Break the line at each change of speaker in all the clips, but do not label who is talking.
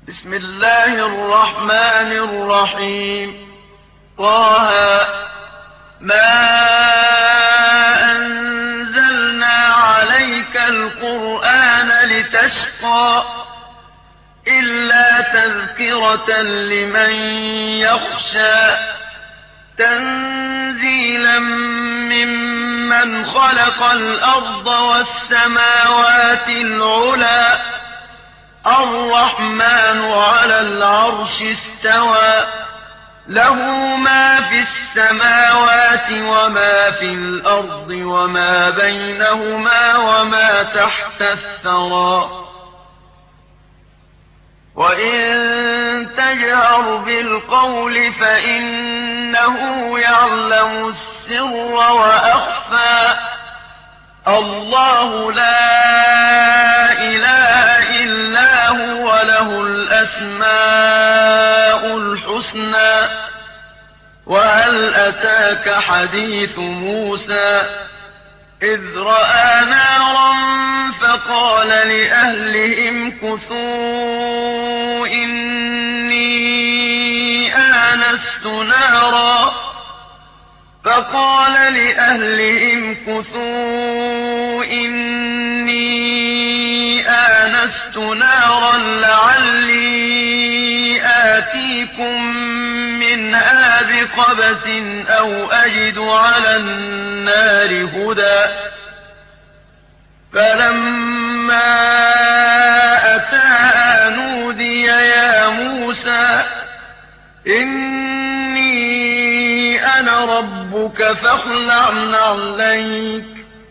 بسم الله الرحمن الرحيم. طه ما أنزلنا عليك القرآن لتشقى إلا تذكرة لمن يخشى تنزيلا ممن خلق الأرض والسماوات العلى الرحمن على العرش استوى له ما في السماوات وما في الأرض وما بينهما وما تحت الثرى وإن تجهر بالقول فإنه يعلم السر وأخفى الله لا إله إلا هو له الأسماء الحسنى وهل أتاك حديث موسى إذ رأى نارا فقال لأهلهم امكثوا إني آنست نارا لعلي آتيكم منها بقبس أو أجد على النار هدى فلما أتاها نودي يا موسى إني أنا ربك فاخلع نعليك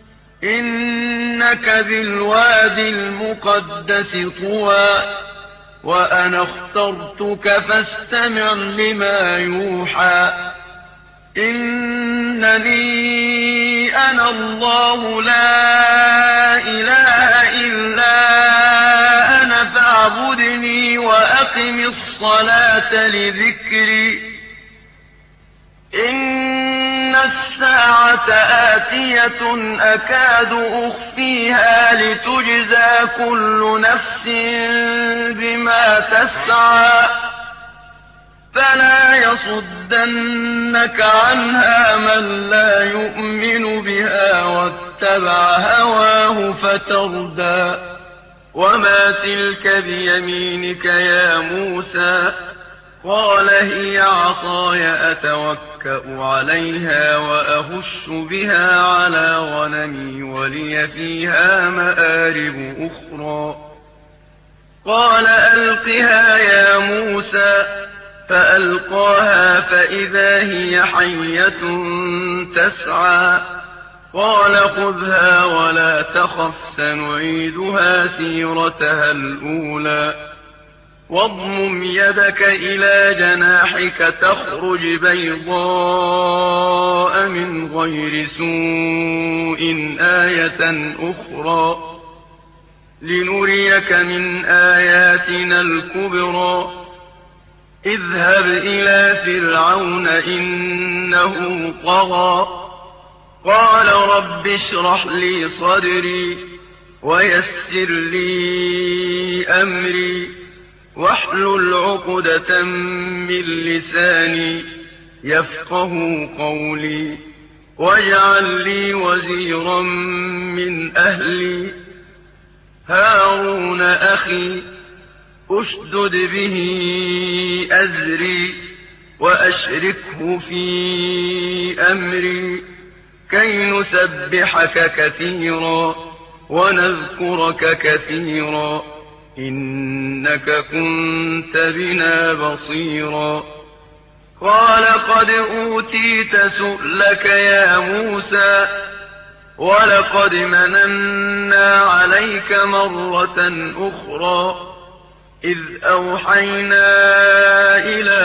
إنك بالواد المقدس طوى وأنا اخترتك فاستمع لما يوحى إنني أنا الله لا إله إلا أنا فاعبدني وأقم الصلاة لذكري إن الساعة آتية أكاد أخفيها لتجزى كل نفس بما تسعى فلا يصدنك عنها من لا يؤمن بها واتبع هواه فتردى وما تلك بيمينك يا موسى قال هي عصاي أتوكأ عليها وأهش بها على غنمي ولي فيها مآرب أخرى قال ألقها يا موسى فألقاها فإذا هي حية تسعى قال خذها ولا تخف سنعيدها سيرتها الأولى واضمم يدك إلى جناحك تخرج بيضاء من غير سوء آية أخرى لنريك من آياتنا الكبرى اذهب إلى فرعون إنه طغى قال رب اشرح لي صدري ويسر لي أمري واحلل عقدة من لساني يفقه قولي واجعل لي وزيرا من أهلي هارون أخي أشدد به أزري وأشركه في أمري كي نسبحك كثيرا ونذكرك كثيرا إنك كنت بنا بصيرا قال قد أوتيت سؤلك يا موسى ولقد مننا عليك مرة أخرى إذ أوحينا إلى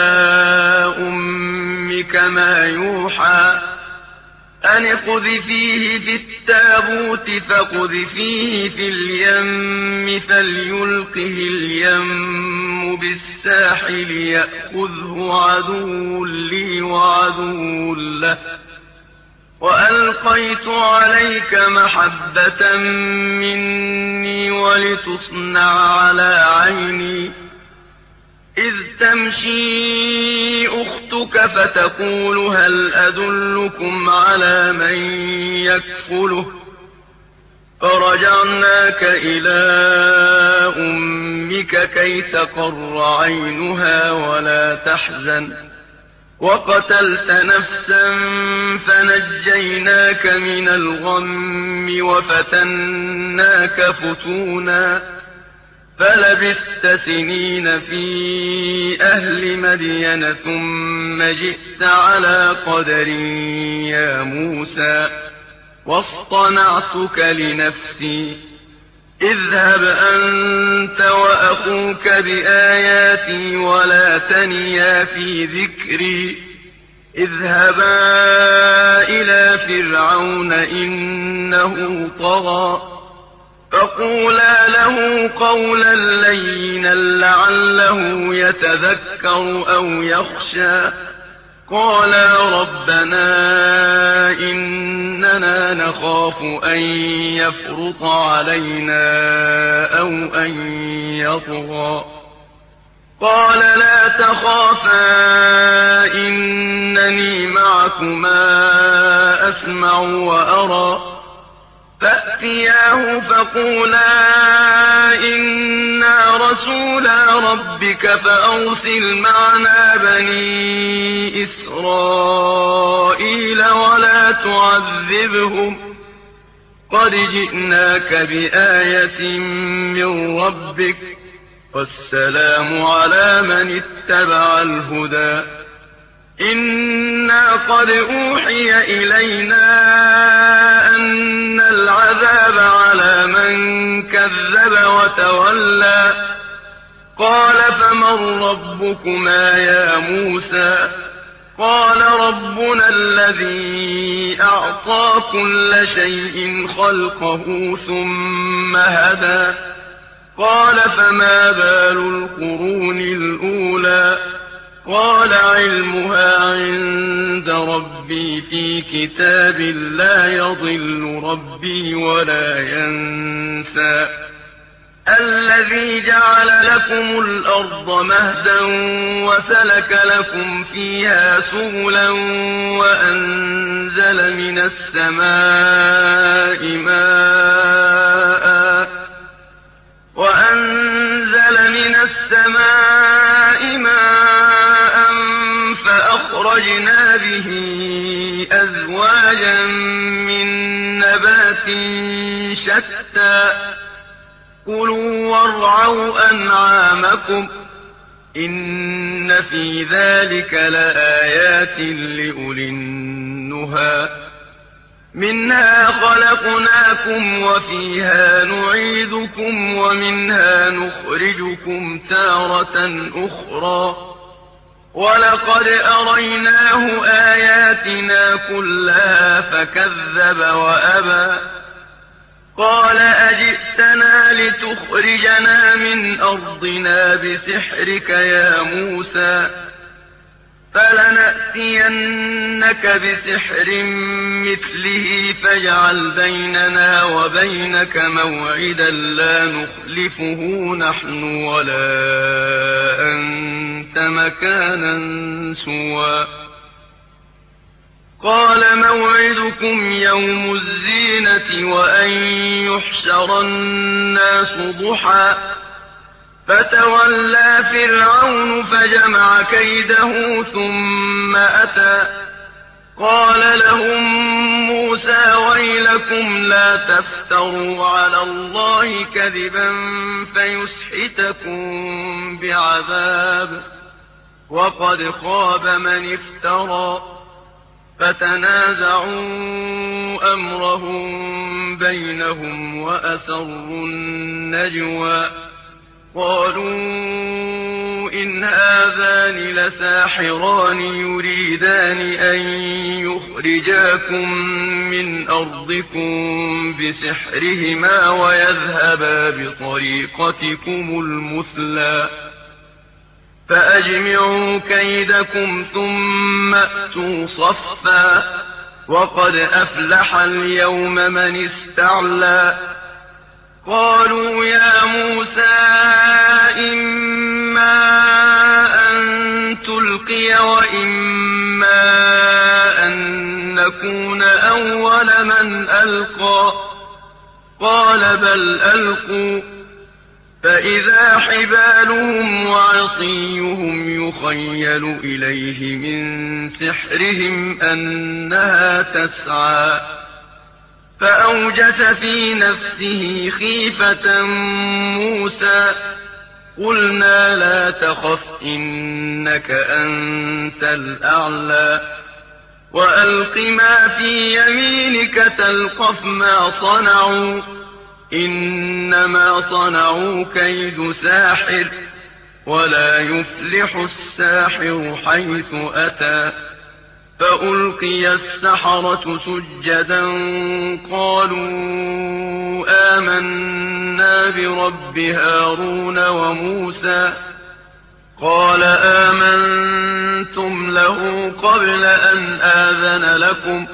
أمك ما يوحى أن اقذفيه في التابوت فاقذفيه في اليم فليلقه اليم بالساحل يأخذه عدو لي وعدو له وألقيت عليك محبة مني ولتصنع على عيني تمشي أختك فتقول هل أدلكم على من يكفله فرجعناك إلى أمك كي تقر عينها ولا تحزن وقتلت نفسا فنجيناك من الغم وفتناك فتونا فلبثت سنين في أهل مدين ثم جئت على قدر يا موسى واصطنعتك لنفسي اذهب أنت وأخوك بآياتي ولا تنيا في ذكري اذهبا إلى فرعون إنه طغى فقولا له قولا لينا لعله يتذكر أو يخشى قالا ربنا إننا نخاف أن يفرط علينا أو أن يطغى قال لا تخافا إنني معكما أسمع وأرى فأتياه فقولا إنا رسولا ربك فأرسل معنا بني إسرائيل ولا تعذبهم قد جئناك بآية من ربك والسلام على من اتبع الهدى إنا قد أوحي إلينا أن العذاب على من كذب وتولى قال فمن ربكما يا موسى قال ربنا الذي أعطى كل شيء خلقه ثم هدى قال فما بال القرون الأولى قال علمها عند ربي في كتاب لا يضل ربي ولا ينسى الذي جعل لكم الأرض مهدا وسلك لكم فيها سبلا وأنزل من السماء ماء فأخرجنا به أزواجا من نبات شتى كلوا وارعوا أنعامكم إن في ذلك لآيات لأولي النهى منها خلقناكم وفيها نعيدكم ومنها نخرجكم تارة أخرى ولقد أريناه آياتنا كلها فكذب وأبى قال أجئتنا لتخرجنا من أرضنا بسحرك يا موسى فلنأتينك بسحر مثله فاجعل بيننا وبينك موعدا لا نخلفه نحن ولا أنت مكانا سوى قال موعدكم يوم الزينة وأن يحشر الناس ضحى فتولى فرعون فجمع كيده ثم أتى قال لهم موسى ويلكم لا تفتروا على الله كذبا فيسحتكم بعذاب وقد خاب من افترى فتنازعوا أمرهم بينهم وأسروا النجوى قالوا إن هذان لساحران يريدان أن يخرجاكم من أرضكم بسحرهما ويذهبا بطريقتكم المثلى فأجمعوا كيدكم ثم أتوا صفا وقد أفلح اليوم من استعلى قالوا يا موسى إما أن نلقي وإما أن نكون أول من ألقى قال بل ألقوا فإذا حبالهم وعصيهم يخيل إليه من سحرهم أنها تسعى فأوجس في نفسه خيفة موسى قلنا لا تخف إنك أنت الأعلى وألق ما في يمينك تلقف ما صنعوا إنما صنعوا كيد ساحر ولا يفلح الساحر حيث أتى فألقي السحرة سجدا قالوا آمنا برب هارون وموسى قال آمنتم له قبل أن آذن لكم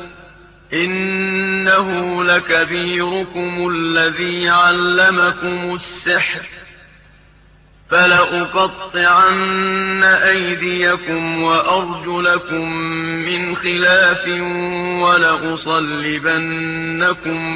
إنه لكبيركم الذي علمكم السحر فلأقطعن أيديكم وأرجلكم من خلاف ولأصلبنكم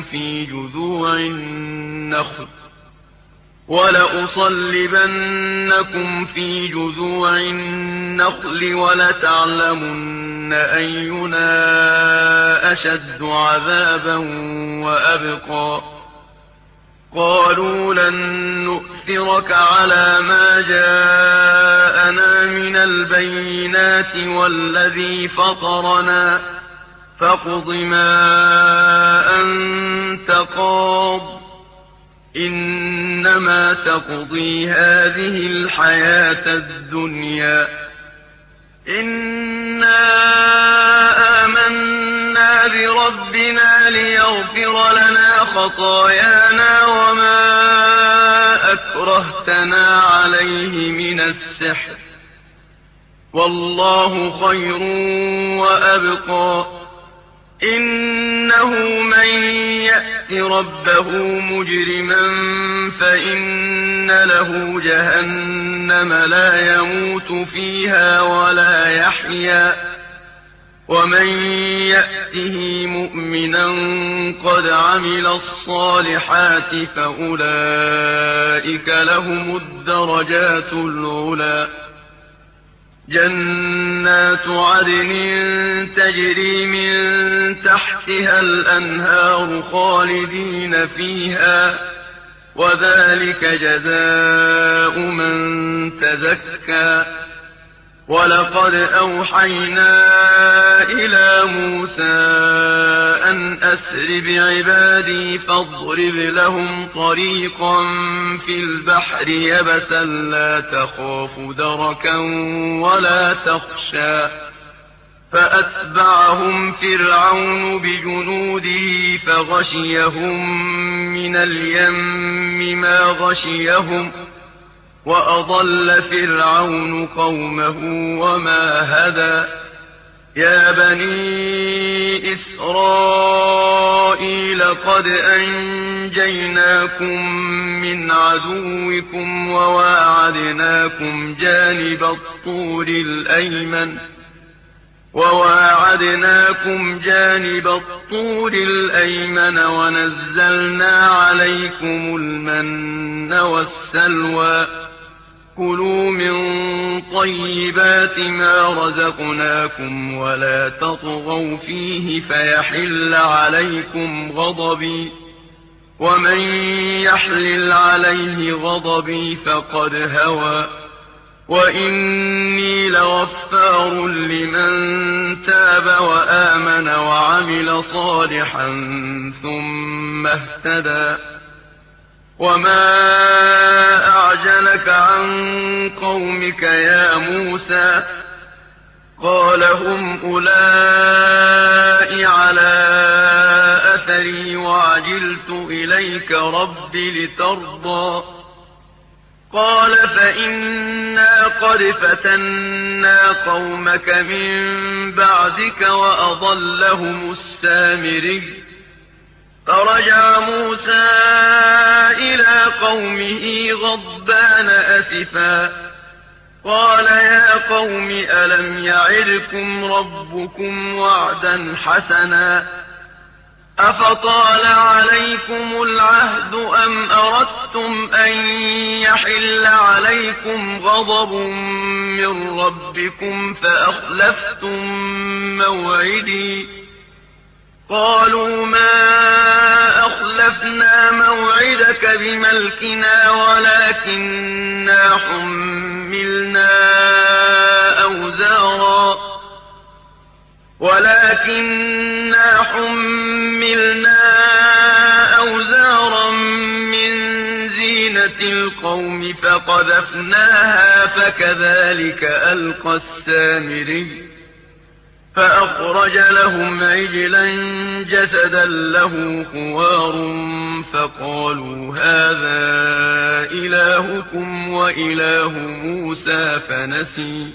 في جذوع النخل ولتعلمن أينا أشد عذابا وأبقى قالوا لن نؤثرك على ما جاءنا من البينات والذي فطرنا فاقض ما أنت قاض إنما تقضي هذه الحياة الدنيا إنا آمنا بربنا ليغفر لنا خطايانا وما أكرهتنا عليه من السحر والله خير وأبقى إنه من يأت ربه مجرما فإن له جهنم لا يموت فيها ولا يحيا ومن يأته مؤمنا قد عمل الصالحات فأولئك لهم الدرجات العلى جنات عدن تجري من تحتها الأنهار خالدين فيها وذلك جزاء من تزكى ولقد أوحينا إلى موسى أن أسر بعبادي فاضرب لهم طريقا في البحر يبسا لا تخاف دركا ولا تخشى فأتبعهم فرعون بجنوده فغشيهم من اليم ما غشيهم وأضل فرعون قومه وما هدى يا بني إسرائيل قد أنجيناكم من عدوكم وواعدناكم جانب الطور الأيمن ونزلنا عليكم المن والسلوى كلوا من طيبات ما رزقناكم ولا تطغوا فيه فيحل عليكم غضبي ومن يحلل عليه غضبي فقد هوى وإني لغفار لمن تاب وآمن وعمل صالحا ثم اهتدى وما أعجلك عن قومك يا موسى قال هم أولئك على أثري وعجلت إليك رب لترضى قال فإنا قد فتنا قومك من بعدك وأضلهم السامري فرجع موسى إلى قومه غضبان أسفا قال يا قوم ألم يعدكم ربكم وعدا حسنا أفطال عليكم العهد أم أردتم أن يحل عليكم غضب من ربكم فأخلفتم موعدي قالوا ما أخلفنا موعدك بملكنا ولكننا حملنا أوزارا من زينة القوم فقذفناها فكذلك ألقى السامري فأخرج لهم عجلا جسدا له خوار فقالوا هذا إلهكم وإله موسى فنسي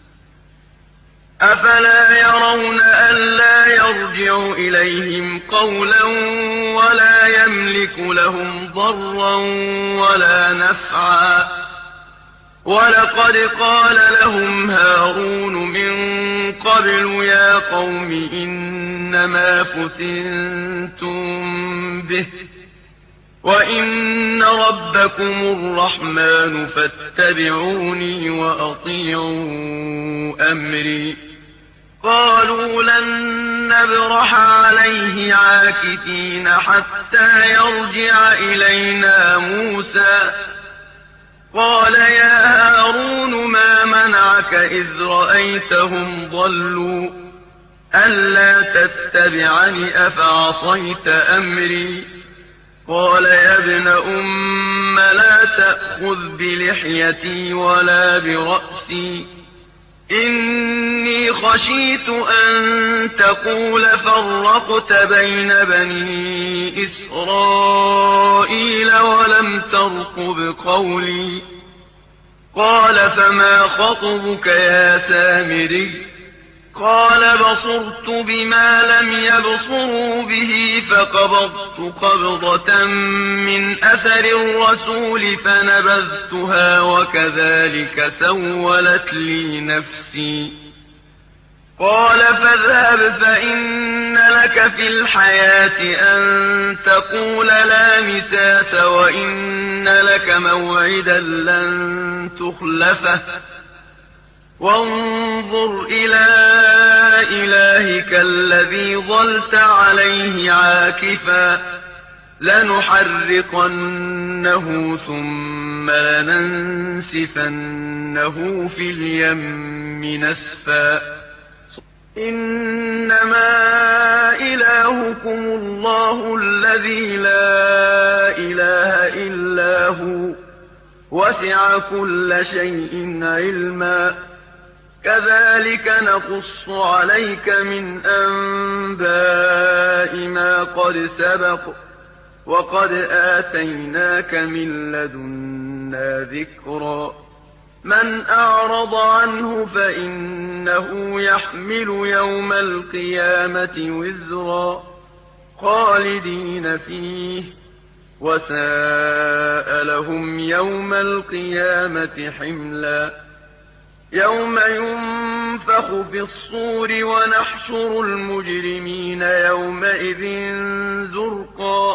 أفلا يرون ألا يرجع إليهم قولا ولا يملك لهم ضرا ولا نفعا ولقد قال لهم هارون من قبل يا قوم إنما فتنتم به وإن ربكم الرحمن فاتبعوني وأطيعوا أمري قالوا لن نبرح عليه عاكفين حتى يرجع إلينا موسى قال يا هارون ما منعك إذ رأيتهم ضلوا ألا تتبعني أفعصيت أمري قال يا ابن أم لا تأخذ بلحيتي ولا برأسي إني خشيت أن تقول فرقت بين بني إسرائيل ولم ترقب قولي قال فما خطبك يا سامري قال بصرت بما لم يبصروا به فقبضت قبضة من أثر الرسول فنبذتها وكذلك سولت لي نفسي قال فاذهب فإن لك في الحياة أن تقول لا مساس وإن لك موعدا لن تخلفه وانظر إلى إلهك الذي ظلت عليه عاكفا لنحرقنه ثم لننسفنه في اليم نسفا إنما إلهكم الله الذي لا إله إلا هو وسع كل شيء علما كذلك نقص عليك من أنباء ما قد سبق وقد آتيناك من لدنا ذكرا من أعرض عنه فإنه يحمل يوم القيامة وزرا خالدين فيه وساء لهم يوم القيامة حملا يوم ينفخ في الصور ونحشر المجرمين يومئذ زرقا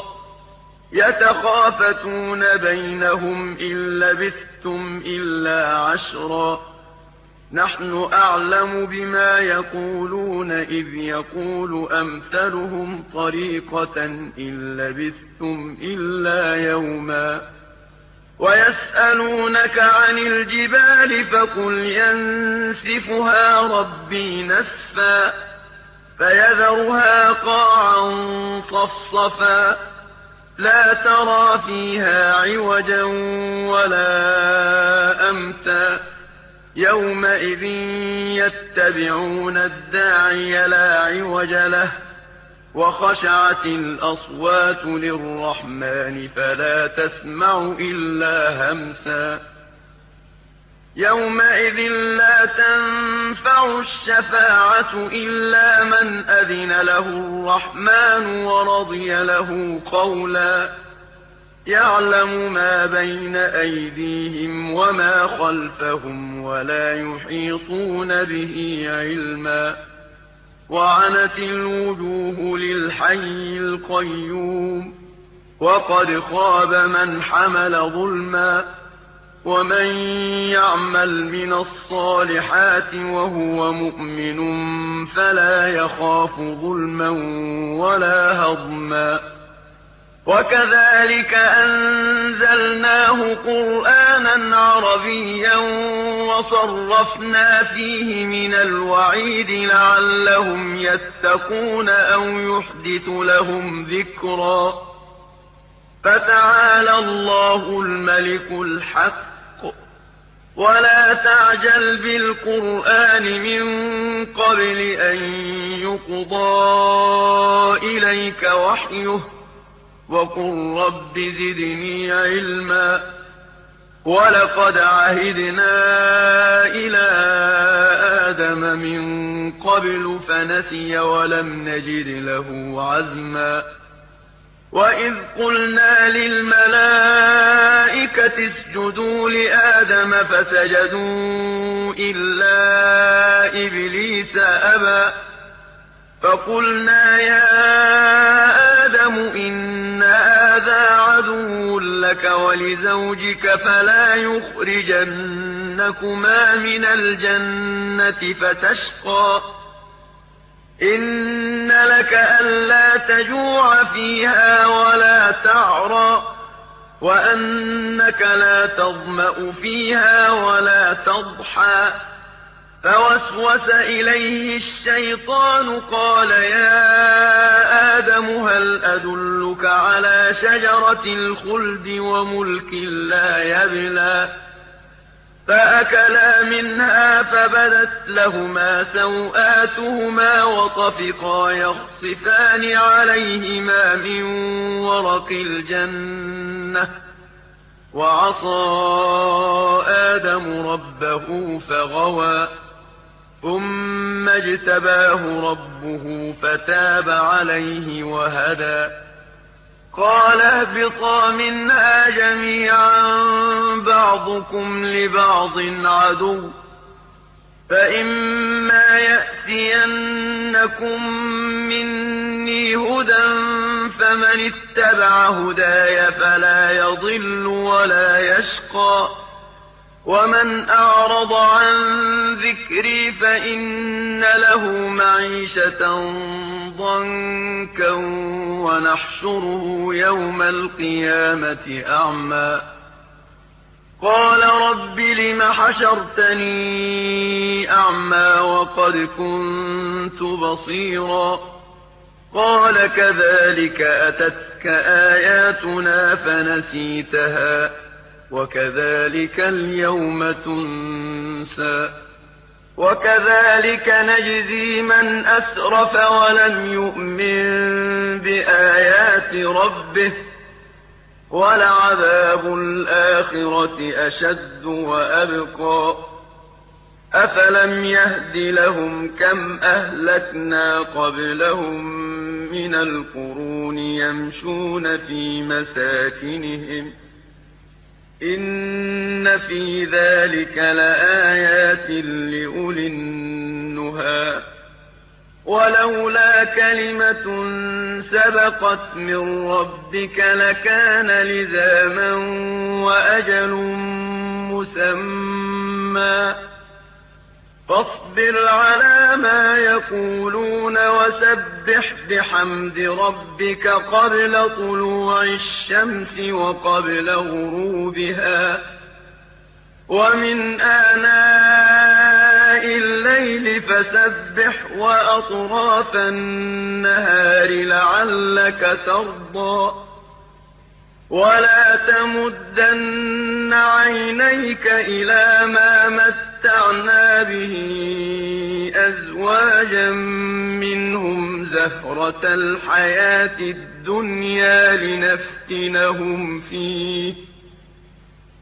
يتخافتون بينهم إن لبثتم إلا عشرا نحن أعلم بما يقولون إذ يقول أمثلهم طريقة إن لبثتم إلا يوما ويسألونك عن الجبال فقل ينسفها ربي نسفا فيذرها قاعا صفصفا لا ترى فيها عوجا ولا أمتا يومئذ يتبعون الداعي لا عوج له وخشعت الأصوات للرحمن فلا تسمع إلا همسا يومئذ لا تنفع الشفاعة إلا من أذن له الرحمن ورضي له قولا يعلم ما بين أيديهم وما خلفهم ولا يحيطون به علما وعنت الوجوه للحي القيوم وقد خاب من حمل ظلما ومن يعمل من الصالحات وهو مؤمن فلا يخاف ظلما ولا هضما وكذلك أنزلناه قرآنا عربيا وصرفنا فيه من الوعيد لعلهم يتقون أو يحدث لهم ذكرا فتعالى الله الملك الحق ولا تعجل بالقرآن من قبل أن يقضى إليك وحيه وقل رب زدني علما ولقد عهدنا إلى آدم من قبل فنسي ولم نجد له عزما وإذ قلنا للملائكة اسجدوا لآدم فسجدوا إلا إبليس أبى فقلنا يا آدم إن هذا عدو لك ولزوجك فلا يخرجنكما من الجنة فتشقى إن لك ألا تجوع فيها ولا تعرى وأنك لا تظمأ فيها ولا تضحى فوسوس إليه الشيطان قال يا آدم هل أدلك على شجرة الخلد وملك لا يبلى فأكلا منها فبدت لهما سوآتهما وطفقا يخصفان عليهما من ورق الجنة وعصى آدم ربه فغوى ثم اجتباه ربه فتاب عليه وهدى قال اهبطا منها جميعا بعضكم لبعض عدو فإما يأتينكم مني هدى فمن اتبع هداي فلا يضل ولا يشقى ومن أعرض عن ذكري فإن له معيشة ضنكا ونحشره يوم القيامة أعمى قال رب لم حشرتني أعمى وقد كنت بصيرا قال كذلك أتتك آياتنا فنسيتها وكذلك اليوم تنسى وكذلك نجزي من أسرف ولم يؤمن بآيات ربه ولعذاب الآخرة أشد وأبقى أفلم يهد لهم كم أهلكنا قبلهم من القرون يمشون في مساكنهم إن في ذلك لآيات لأولي النهى ولولا كلمة سبقت من ربك لكان لزاما وأجل مسمى فاصبر على ما يقولون وسبح بحمد ربك قبل طلوع الشمس وقبل غروبها ومن آناء الليل فسبح وأطراف النهار لعلك ترضى ولا تمدن عينيك إلى ما متعنا به أزواجا منهم زهرة الحياة الدنيا لنفتنهم فيه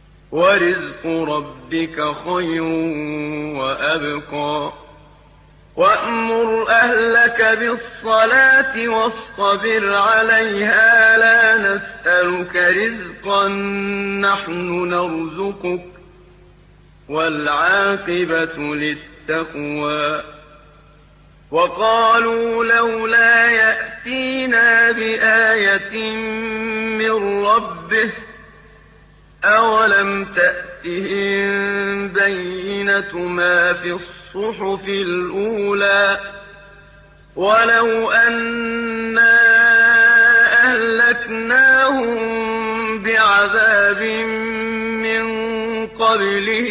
ورزق ربك خير وأبقى وَأْمُرْ أَهْلَكَ بِالصَّلَاةِ وَاصْطَبِرْ عَلَيْهَا لَا نَسْأَلُكَ رِزْقًا نَّحْنُ نَرْزُقُكَ ۗ وَالْعَاقِبَةُ لِلتَّقْوَىٰ وَقَالُوا لَوْلَا يَأْتِينَا بِآيَةٍ مِّن رَّبِّهِ ۚ أَوَلَمْ تَأْتِهِم بَيِّنَةُ مَا فِي الصُّحُفِ الْأُولَىٰ ۚ وَلَوْ أَنَّا أَهْلَكْنَاهُم بِعَذَابٍ مِّن قَبْلِهِ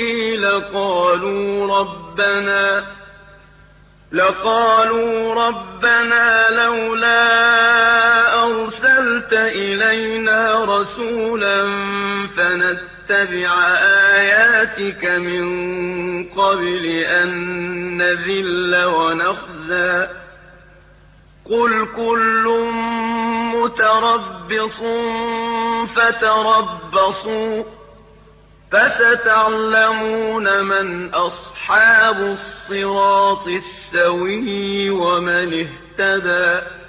لَقَالُوا رَبَّنَا لَوْلَا أَرْسَلْتَ إِلَيْنَا رَسُولًا فَنَتَّبِعَ آيَاتِكَ مِن قَبْلِ أَن نَّذِلَّ وَنَخْزَىٰ ۖ قُلْ كُلٌّ مُّتَرَبِّصٌ فَتَرَبَّصُوا ۖ فَسَتَعْلَمُونَ مَنْ أَصْحَابُ الصِّرَاطِ السَّوِيِّ وَمَنِ اهْتَدَىٰ